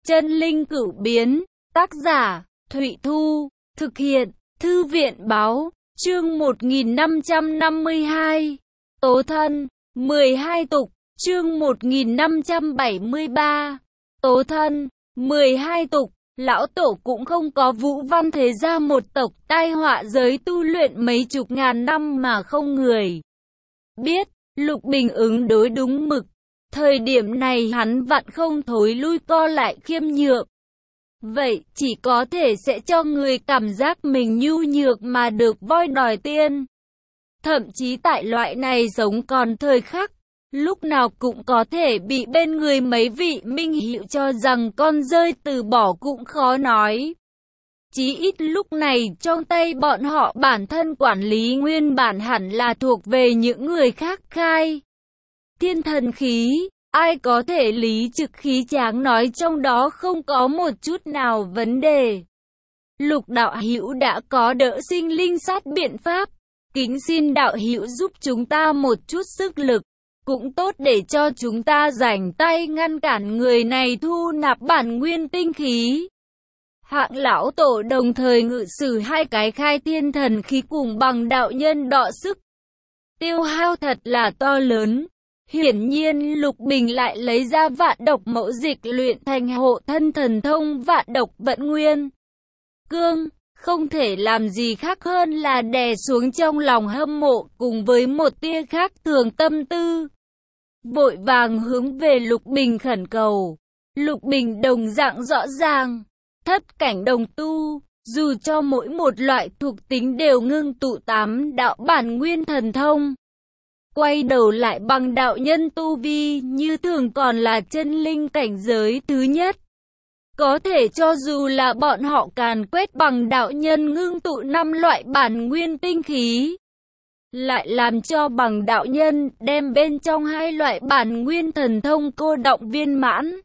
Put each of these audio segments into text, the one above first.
Chân linh cửu biến, tác giả, Thụy Thu, thực hiện, Thư viện báo, chương 1552, Tố thân, 12 tục, chương 1573, Tố thân, 12 tục, lão tổ cũng không có vũ văn thế gia một tộc tai họa giới tu luyện mấy chục ngàn năm mà không người biết. Lục Bình ứng đối đúng mực. Thời điểm này hắn vặn không thối lui co lại khiêm nhượng. Vậy chỉ có thể sẽ cho người cảm giác mình nhu nhược mà được voi đòi tiên. Thậm chí tại loại này sống còn thời khắc, lúc nào cũng có thể bị bên người mấy vị minh hữu cho rằng con rơi từ bỏ cũng khó nói. Chí ít lúc này trong tay bọn họ bản thân quản lý nguyên bản hẳn là thuộc về những người khác khai. Thiên thần khí, ai có thể lý trực khí tráng nói trong đó không có một chút nào vấn đề. Lục đạo hữu đã có đỡ sinh linh sát biện pháp, kính xin đạo hữu giúp chúng ta một chút sức lực, cũng tốt để cho chúng ta rảnh tay ngăn cản người này thu nạp bản nguyên tinh khí. Hạng lão tổ đồng thời ngự sử hai cái khai thiên thần khí cùng bằng đạo nhân đọ sức. Tiêu hao thật là to lớn. Hiển nhiên Lục Bình lại lấy ra vạn độc mẫu dịch luyện thành hộ thân thần thông vạn độc vận nguyên cương, không thể làm gì khác hơn là đè xuống trong lòng hâm mộ cùng với một tia khác thường tâm tư. Vội vàng hướng về Lục Bình khẩn cầu. Lục Bình đồng dạng rõ ràng, thất cảnh đồng tu, dù cho mỗi một loại thuộc tính đều ngưng tụ 8 đạo bản nguyên thần thông. Quay đầu lại bằng đạo nhân tu vi như thường còn là chân linh cảnh giới thứ nhất. Có thể cho dù là bọn họ càn quét bằng đạo nhân ngưng tụ 5 loại bản nguyên tinh khí, lại làm cho bằng đạo nhân đem bên trong 2 loại bản nguyên thần thông cô động viên mãn.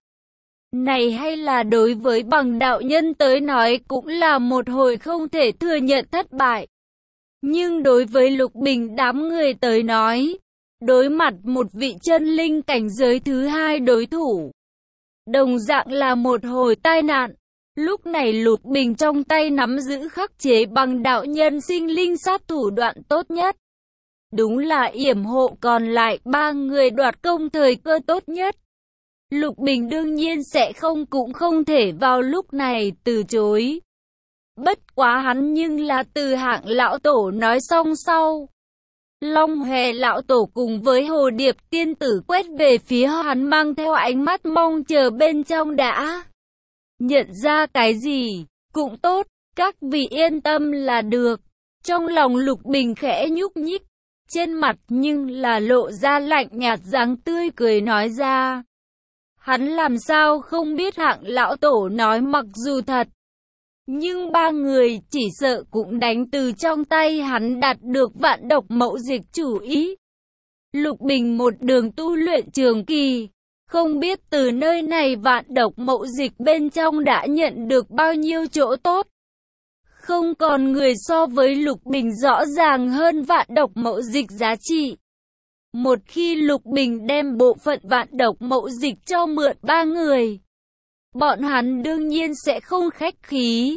Này hay là đối với bằng đạo nhân tới nói cũng là một hồi không thể thừa nhận thất bại. Nhưng đối với Lục Bình đám người tới nói, đối mặt một vị chân linh cảnh giới thứ hai đối thủ, đồng dạng là một hồi tai nạn. Lúc này Lục Bình trong tay nắm giữ khắc chế bằng đạo nhân sinh linh sát thủ đoạn tốt nhất. Đúng là yểm hộ còn lại 3 người đoạt công thời cơ tốt nhất. Lục Bình đương nhiên sẽ cũng không thể vào lúc này từ chối. Bất quá hắn nhưng là từ Hạng lão tổ nói xong sau. Long Hòe lão tổ cùng với Hồ Điệp tiên tử quét về phía hắn mang theo ánh mắt mong chờ bên trong đã nhận ra cái gì, cũng tốt, các vị yên tâm là được. Trong lòng Lục Bình khẽ nhúc nhích, trên mặt nhưng là lộ ra lạnh nhạt dáng tươi cười nói ra. Hắn làm sao không biết Hạng lão tổ nói mặc dù thật, nhưng 3 người chỉ sợ cũng đánh từ trong tay hắn đạt được vạn độc mẫu dịch chủ ý. Lục Bình một đường tu luyện trường kỳ, không biết từ nơi này vạn độc mẫu dịch bên trong đã nhận được bao nhiêu chỗ tốt. Không còn người so với Lục Bình rõ ràng hơn vạn độc mẫu dịch giá trị. Một khi Lục Bình đem bộ phận vạn độc mẫu dịch cho mượn 3 người, bọn hắn đương nhiên sẽ không khách khí.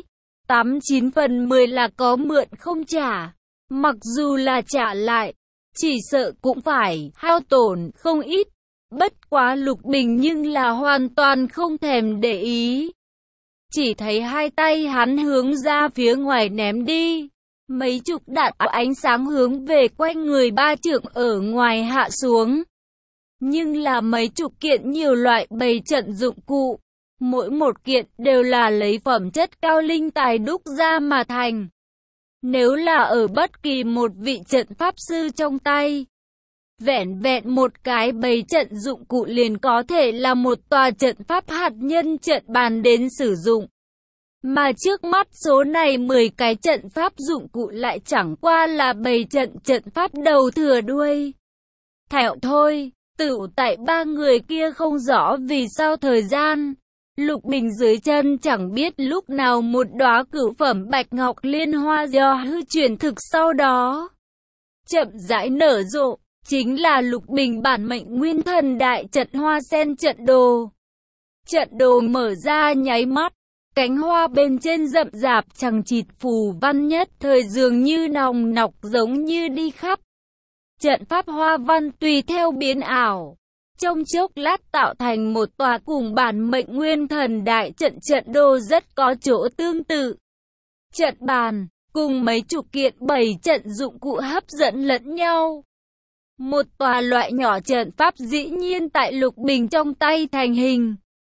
89 phần 10 là có mượn không trả. Mặc dù là trả lại, chỉ sợ cũng phải hao tổn không ít. Bất quá Lục Bình nhưng là hoàn toàn không thèm để ý. Chỉ thấy hai tay hắn hướng ra phía ngoài ném đi. Mấy chục đạn ánh sáng hướng về quanh người 3 trượng ở ngoài hạ xuống. Nhưng là mấy chục kiện nhiều loại bày trận dụng cụ. Mỗi một kiện đều là lấy phẩm chất cao linh tài đúc ra mà thành. Nếu là ở bất kỳ một vị trận pháp sư trong tay, vẹn vẹn một cái bày trận dụng cụ liền có thể là một tòa trận pháp hạt nhân trận bàn đến sử dụng. Mà trước mắt số này 10 cái trận pháp dụng cụ lại chẳng qua là bày trận pháp đầu thừa đuôi. Thẹo thôi, tựu tại 3 người kia không rõ vì sao thời gian. Lục Bình dưới chân chẳng biết lúc nào một đóa cửu phẩm bạch ngọc liên hoa do hư chuyển thực sau đó chậm rãi nở rộ, chính là Lục Bình bản mệnh nguyên thần đại trận hoa sen trận đồ. Trận đồ mở ra nháy mắt, cánh hoa bên trên rậm rạp chằng chịt phù văn nhất thời dường như nòng nọc giống như đi khắp. Trận pháp hoa văn tùy theo biến ảo, trong chốc lát tạo thành một tòa cùng bản mệnh nguyên thần đại trận. Trận đồ rất có chỗ tương tự. Trận bàn, cùng mấy chục kiện bày trận dụng cụ hấp dẫn lẫn nhau. Một tòa loại nhỏ trận pháp dĩ nhiên tại Lục Bình trong tay thành hình.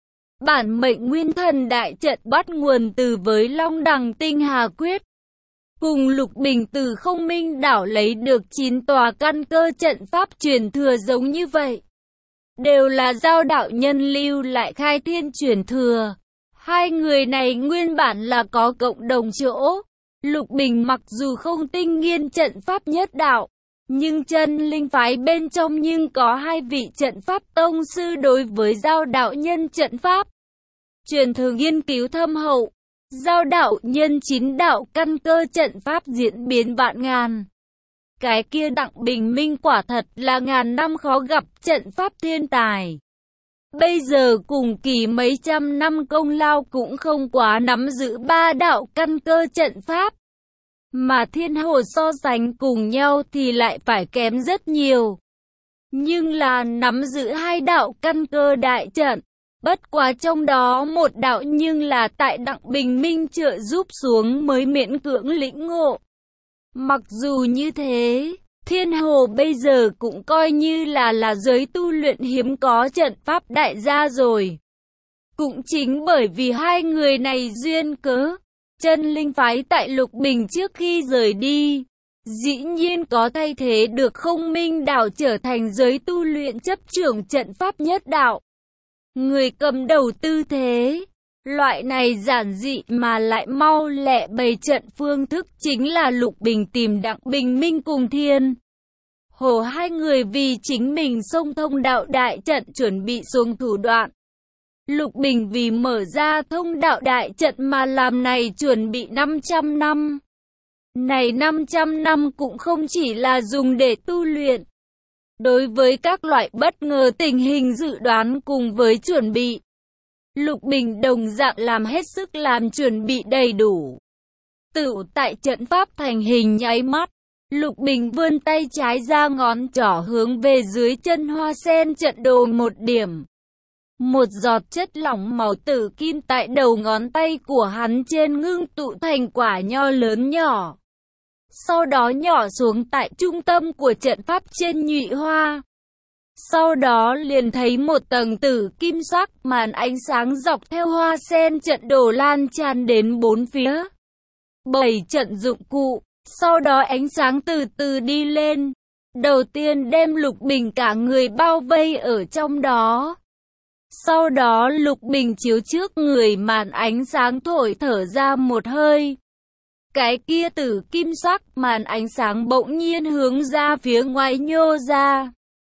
Bản mệnh nguyên thần đại trận bắt nguồn từ với Long Đằng Tinh Hà Quyết. Cùng Lục Bình từ Không Minh đảo lấy được 9 tòa căn cơ trận pháp truyền thừa giống như vậy. Đều là Giao đạo nhân lưu lại khai thiên truyền thừa. Hai người này nguyên bản là có cộng đồng chỗ. Lục Bình mặc dù không tinh nghiên trận pháp nhất đạo, nhưng chân linh phái bên trong nhưng có hai vị trận pháp tông sư đối với Giao đạo nhân trận pháp. Truyền thừa nghiên cứu thâm hậu. Giao đạo nhân 9 đạo căn cơ trận pháp diễn biến vạn ngàn. Cái kia Đặng Bình Minh quả thật là ngàn năm khó gặp trận pháp thiên tài. Bây giờ cùng kỳ mấy trăm năm công lao cũng không quá nắm giữ 3 đạo căn cơ trận pháp. Mà Thiên Hồ so sánh cùng nhau thì lại phải kém rất nhiều. Nhưng là nắm giữ 2 đạo căn cơ đại trận. Bất quá trong đó một đạo nhưng là tại Đặng Bình Minh trợ giúp xuống mới miễn cưỡng lĩnh ngộ. Mặc dù như thế, Thiên Hồ bây giờ cũng coi như là giới tu luyện hiếm có trận pháp đại gia rồi. Cũng chính bởi vì hai người này duyên cớ, chân linh phái tại Lục Bình trước khi rời đi, dĩ nhiên có thay thế được Không Minh đảo trở thành giới tu luyện chấp trưởng trận pháp nhất đạo. Người cầm đầu tư thế, loại này giản dị mà lại mau lẹ bày trận phương thức chính là Lục Bình tìm Đặng Bình Minh cùng Thiên Hồ hai người vì chính mình xông thông đạo đại trận chuẩn bị xuống thủ đoạn. Lục Bình vì mở ra thông đạo đại trận mà làm này chuẩn bị 500 năm. Này 500 năm cũng không chỉ là dùng để tu luyện. Đối với các loại bất ngờ tình hình dự đoán cùng với chuẩn bị, Lục Bình đồng dạng làm hết sức làm chuẩn bị đầy đủ. Tựu tại trận pháp thành hình nháy mắt, Lục Bình vươn tay trái ra ngón trỏ hướng về dưới chân hoa sen trận đồ một điểm. Một giọt chất lỏng màu tử kim tại đầu ngón tay của hắn trên ngưng tụ thành quả nho lớn nhỏ. Sau đó nhỏ xuống tại trung tâm của trận pháp trên nhụy hoa. Sau đó liền thấy một tầng tử kim sắc màn ánh sáng dọc theo hoa sen trận đồ lan tràn đến bốn phía. Bảy trận dụng cụ, sau đó ánh sáng từ từ đi lên. Đầu tiên đem Lục Bình cả người bao vây ở trong đó. Sau đó Lục Bình chiếu trước người màn ánh sáng thổi thở ra một hơi. Cái kia tử kim sắc màn ánh sáng bỗng nhiên hướng ra phía ngoài nhô ra.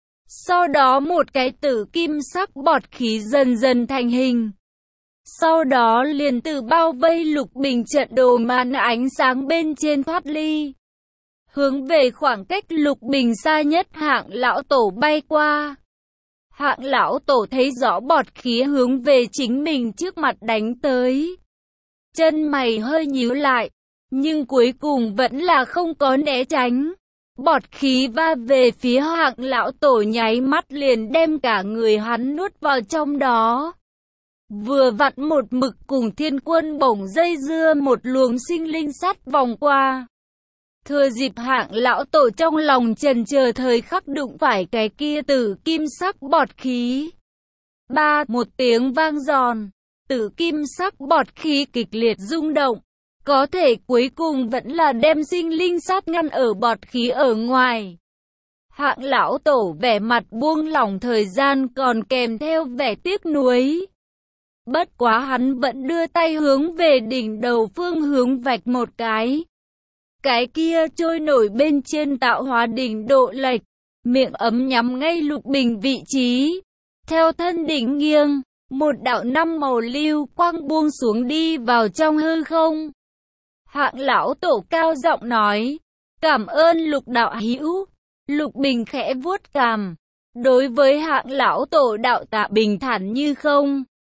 Sau đó một cái tử kim sắc bọt khí dần dần thành hình. Sau đó liền từ bao vây Lục Bình trận đồ màn ánh sáng bên trên thoát ly. Hướng về khoảng cách Lục Bình xa nhất Hạng lão tổ bay qua. Hạng lão tổ thấy rõ bọt khí hướng về chính mình trước mặt đánh tới. Chân mày hơi nhíu lại, nhưng cuối cùng vẫn là không có né tránh. Bọt khí va về phía Hạng lão tổ nháy mắt liền đem cả người hắn nuốt vào trong đó. Vừa vặn một mực cùng Thiên Quân bổng dây dưa một luồng sinh linh sắt vòng qua. Thừa dịp Hạng lão tổ trong lòng chần chờ thời khắc đụng phải cái kia tử kim sắc bọt khí. Một tiếng vang giòn, tử kim sắc bọt khí kịch liệt rung động. Có thể cuối cùng vẫn là đem sinh linh sát ngăn ở bọt khí ở ngoài. Hạng lão tổ vẻ mặt buông lỏng thời gian còn kèm theo vẻ tiếc nuối. Bất quá hắn vẫn đưa tay hướng về đỉnh đầu phương hướng vạch một cái. Cái kia trôi nổi bên trên tạo hóa đỉnh độ lệch, miệng ấm nhắm ngay Lục Bình vị trí. Theo thân đỉnh nghiêng, một đạo năm màu lưu quang buông xuống đi vào trong hư không. Hạng lão tổ cao giọng nói, cảm ơn Lục đạo hữu. Lục Bình khẽ vuốt cằm, đối với Hạng lão tổ đạo tạ bình thản như không.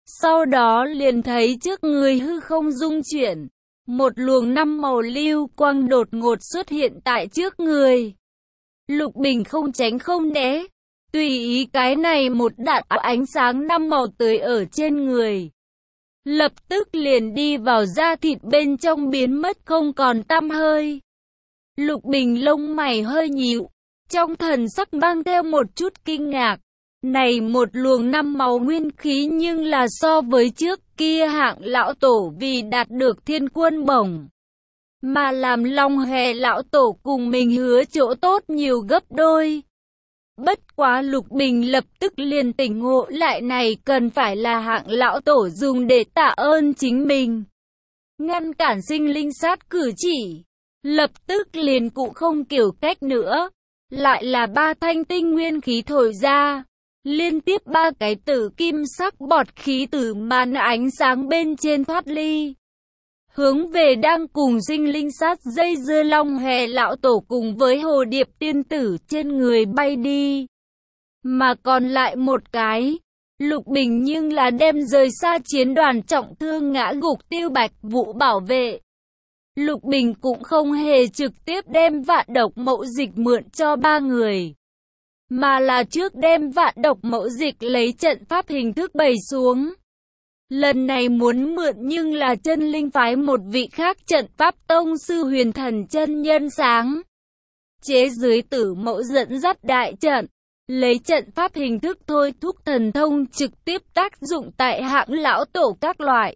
Sau đó liền thấy trước người hư không rung chuyển. Một luồng năm màu lưu quang đột ngột xuất hiện tại trước người. Lục Bình không tránh không né. Tùy ý cái này một đạn ánh sáng năm màu tươi ở trên người. Lập tức liền đi vào da thịt bên trong biến mất không còn tăm hơi. Lục Bình lông mày hơi nhíu, trong thần sắc mang theo một chút kinh ngạc. Này một luồng năm màu nguyên khí nhưng là so với trước kia Hạng lão tổ vì đạt được thiên quân bổng. Mà làm Long Hề lão tổ cùng mình hứa chỗ tốt nhiều gấp đôi. Bất quá Lục Bình lập tức liền tỉnh ngộ lại này cần phải là Hạng lão tổ dùng để tạ ơn chính mình. Ngăn cản sinh linh sát cử chỉ. Lập tức liền cụ không kiểu cách nữa. Lại là 3 thanh tinh nguyên khí thổi ra. Liên tiếp 3 cái tử kim sắc bọt khí từ màn ánh sáng bên trên thoát ly. Hướng về đang cùng sinh linh sát dây dưa Long Hề lão tổ cùng với hồ điệp tiên tử trên người bay đi. Mà còn lại một cái, Lục Bình nhưng là đem rời xa chiến đoàn trọng thương ngã gục Tiêu Bạch Vũ bảo vệ. Lục Bình cũng không hề trực tiếp đem vạn độc mẫu dịch mượn cho 3 người. Mà là trước đem vạn độc mẫu dịch lấy trận pháp hình thức bày xuống. Lần này muốn mượn nhưng là chân linh phái một vị khác trận pháp tông sư Huyền Thần chân nhân sáng. Chế dưới tử mẫu dẫn dắt đại trận. Lấy trận pháp hình thức thôi thúc thần thông trực tiếp tác dụng tại Hạng lão tổ các loại.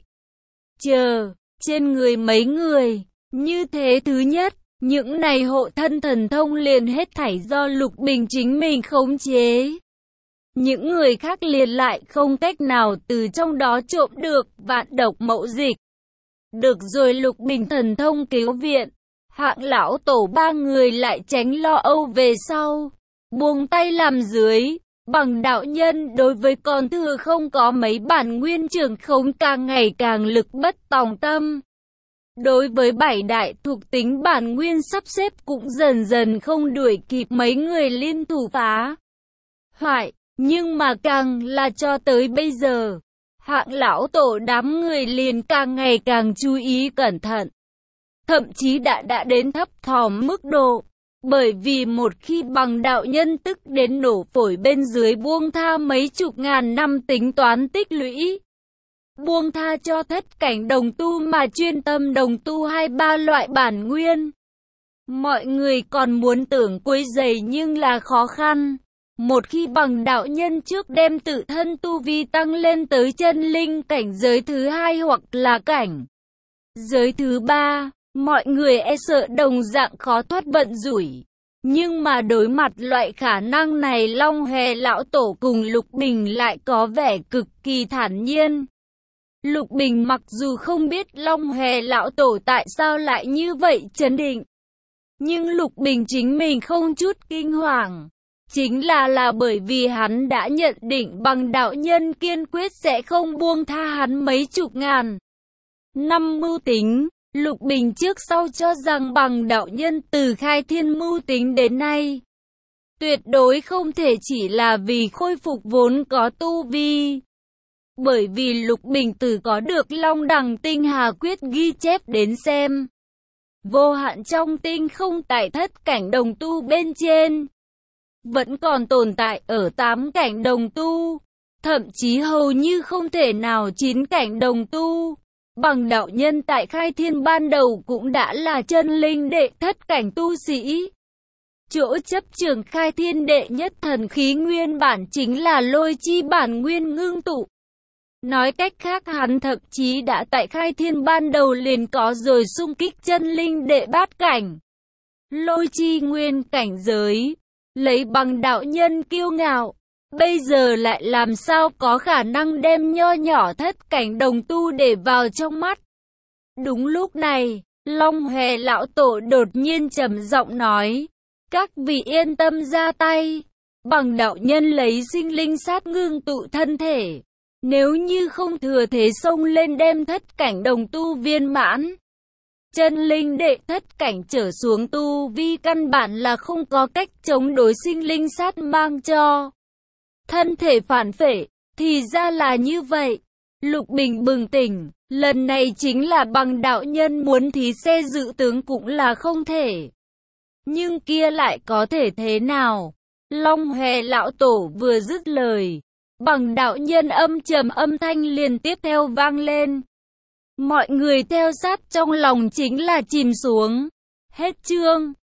Trên người mấy người, như thế thứ nhất, những này hộ thân thần thông liền hết thảy do Lục Bình chính mình khống chế. Những người khác liền lại không cách nào từ trong đó trộm được vạn độc mẫu dịch. Được rồi Lục Bình thần thông cứu viện, Hạng lão tổ 3 người lại tránh lo âu về sau. Buông tay làm dưới, bằng đạo nhân đối với con thừa không có mấy bản nguyên trường khống càng ngày càng lực bất tòng tâm. Đối với 7 đại thuộc tính bản nguyên sắp xếp cũng dần dần không đuổi kịp mấy người liên thủ phá hoại, nhưng mà càng là cho tới bây giờ, Hạng lão tổ đám người liền càng ngày càng chú ý cẩn thận. Thậm chí đã đến thấp thỏm mức độ. Bởi vì một khi bằng đạo nhân tức đến nổ phổi bên dưới buông tha mấy chục ngàn năm tính toán tích lũy. Buông tha cho thất cảnh đồng tu mà chuyên tâm đồng tu 2-3 loại bản nguyên. Mọi người còn muốn tưởng quấy rầy nhưng là khó khăn. Một khi bằng đạo nhân trước đem tự thân tu vi tăng lên tới chân linh cảnh giới thứ 2 hoặc là cảnh giới thứ 3. Mọi người e sợ đồng dạng khó thoát vận rủi. Nhưng mà đối mặt loại khả năng này Long Hề lão tổ cùng Lục Bình lại có vẻ cực kỳ thản nhiên. Lục Bình mặc dù không biết Long Hề lão tổ tại sao lại như vậy trấn định. Nhưng Lục Bình chính mình không chút kinh hoàng. Chính là bởi vì hắn đã nhận định bằng đạo nhân kiên quyết sẽ không buông tha hắn mấy chục ngàn năm mưu tính. Lục Bình trước sau cho rằng bằng đạo nhân từ khai thiên mưu tính đến nay, tuyệt đối không thể chỉ là vì khôi phục vốn có tu vi. Bởi vì Lục Bình từ có được Long Đằng Tinh Hà Quyết ghi chép đến xem, vô hạn trong tinh không tại thất cảnh đồng tu bên trên, vẫn còn tồn tại ở 8 cảnh đồng tu, thậm chí hầu như không thể nào 9 cảnh đồng tu. Bằng đạo nhân tại khai thiên ban đầu cũng đã là chân linh đệ thất cảnh tu sĩ. Chỗ chấp trường khai thiên đệ nhất thần khí nguyên bản chính là lôi chi bản nguyên ngưng tụ. Nói cách khác hắn thậm chí đã tại khai thiên ban đầu liền có rồi xung kích chân linh đệ bát cảnh. Lôi chi nguyên cảnh giới, lấy bằng đạo nhân kiêu ngạo. Bây giờ lại làm sao có khả năng đem nho nhỏ thất cảnh đồng tu để vào trong mắt. Đúng lúc này, Long Hề lão tổ đột nhiên trầm giọng nói, các vị yên tâm ra tay, bằng đạo nhân lấy sinh linh sát ngưng tụ thân thể. Nếu như không thừa thế xông lên đem thất cảnh đồng tu viên mãn, chân linh đệ thất cảnh trở xuống tu vi căn bản là không có cách chống đối sinh linh sát mang cho thân thể phản phệ, thì ra là như vậy. Lục Bình bừng tỉnh, lần này chính là Bằng đạo nhân muốn thí xe dự tướng cũng là không thể. Nhưng kia lại có thể thế nào? Long Hòe lão tổ vừa dứt lời, Bằng đạo nhân âm trầm âm thanh liền tiếp theo vang lên. Mọi người theo sát trong lòng chính là chìm xuống. Hết chương.